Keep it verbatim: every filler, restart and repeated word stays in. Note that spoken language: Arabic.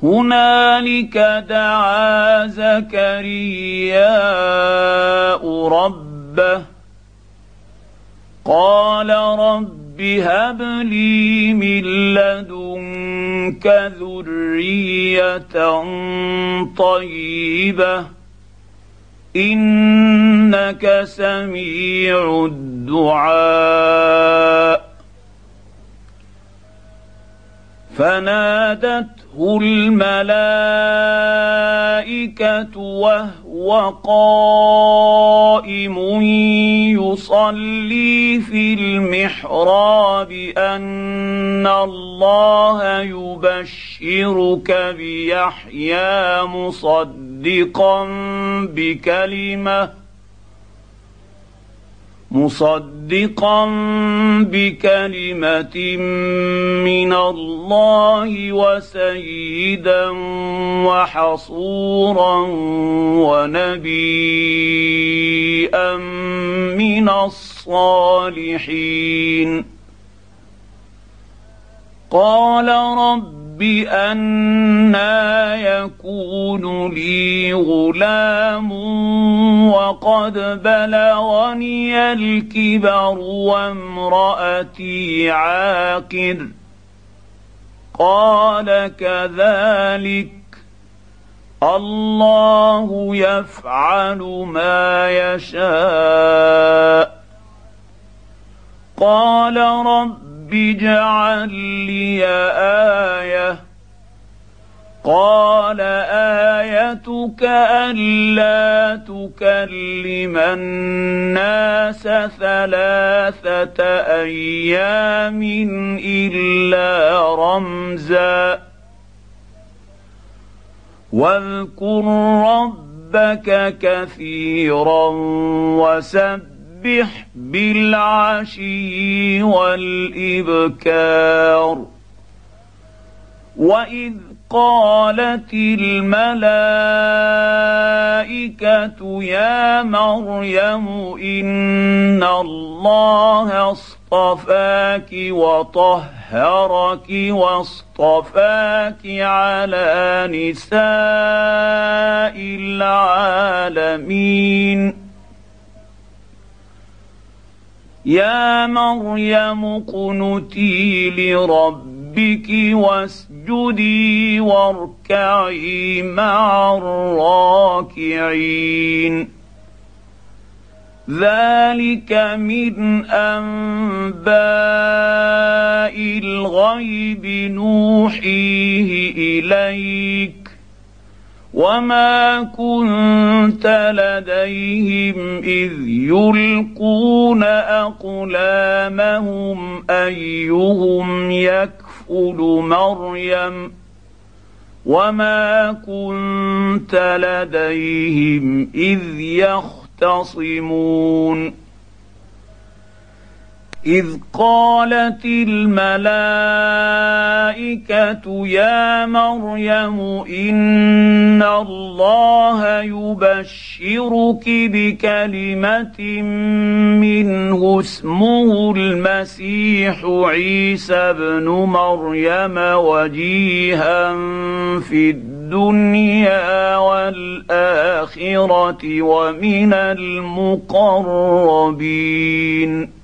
هنالك دعا زكرياء ربه قال رب هب لي من لدنك ذرية طيبة إنك سميع الدعاء. فنادته الملائكة وهو قائم يصلي في المحراب أن الله يبشرك بيحيى مصدقا بكلمة مصدقا بكلمة من الله وسيدا وحصورا ونبيا من الصالحين. قال رب أنى يكون لي غلام وقد بلغني الكبر وامرأتي عاقر. قال كذلك الله يفعل ما يشاء. قال رب اجعل لي آية. قال آيتك ألا تكلم الناس ثلاثة أيام إلا رمزا واذكر ربك كثيرا وسبح بالعشي والإبكار. وإذ قالت الملائكة يا مريم إن الله اصطفاك وطهرك واصطفاك على نساء العالمين. يا مريم اقنتي لربك واسجدي واركعي مع الراكعين. ذلك من أنباء الغيب نوحيه إليك وما كنت لديهم إذ يلقون أقلامهم أيهم يكفل مريم وما كنت لديهم إذ يختصمون. إذ قالت الملائكة يا مريم إن الله يبشرك بكلمة منه اسمه المسيح عيسى ابن مريم وجيها في الدنيا والآخرة ومن المقربين.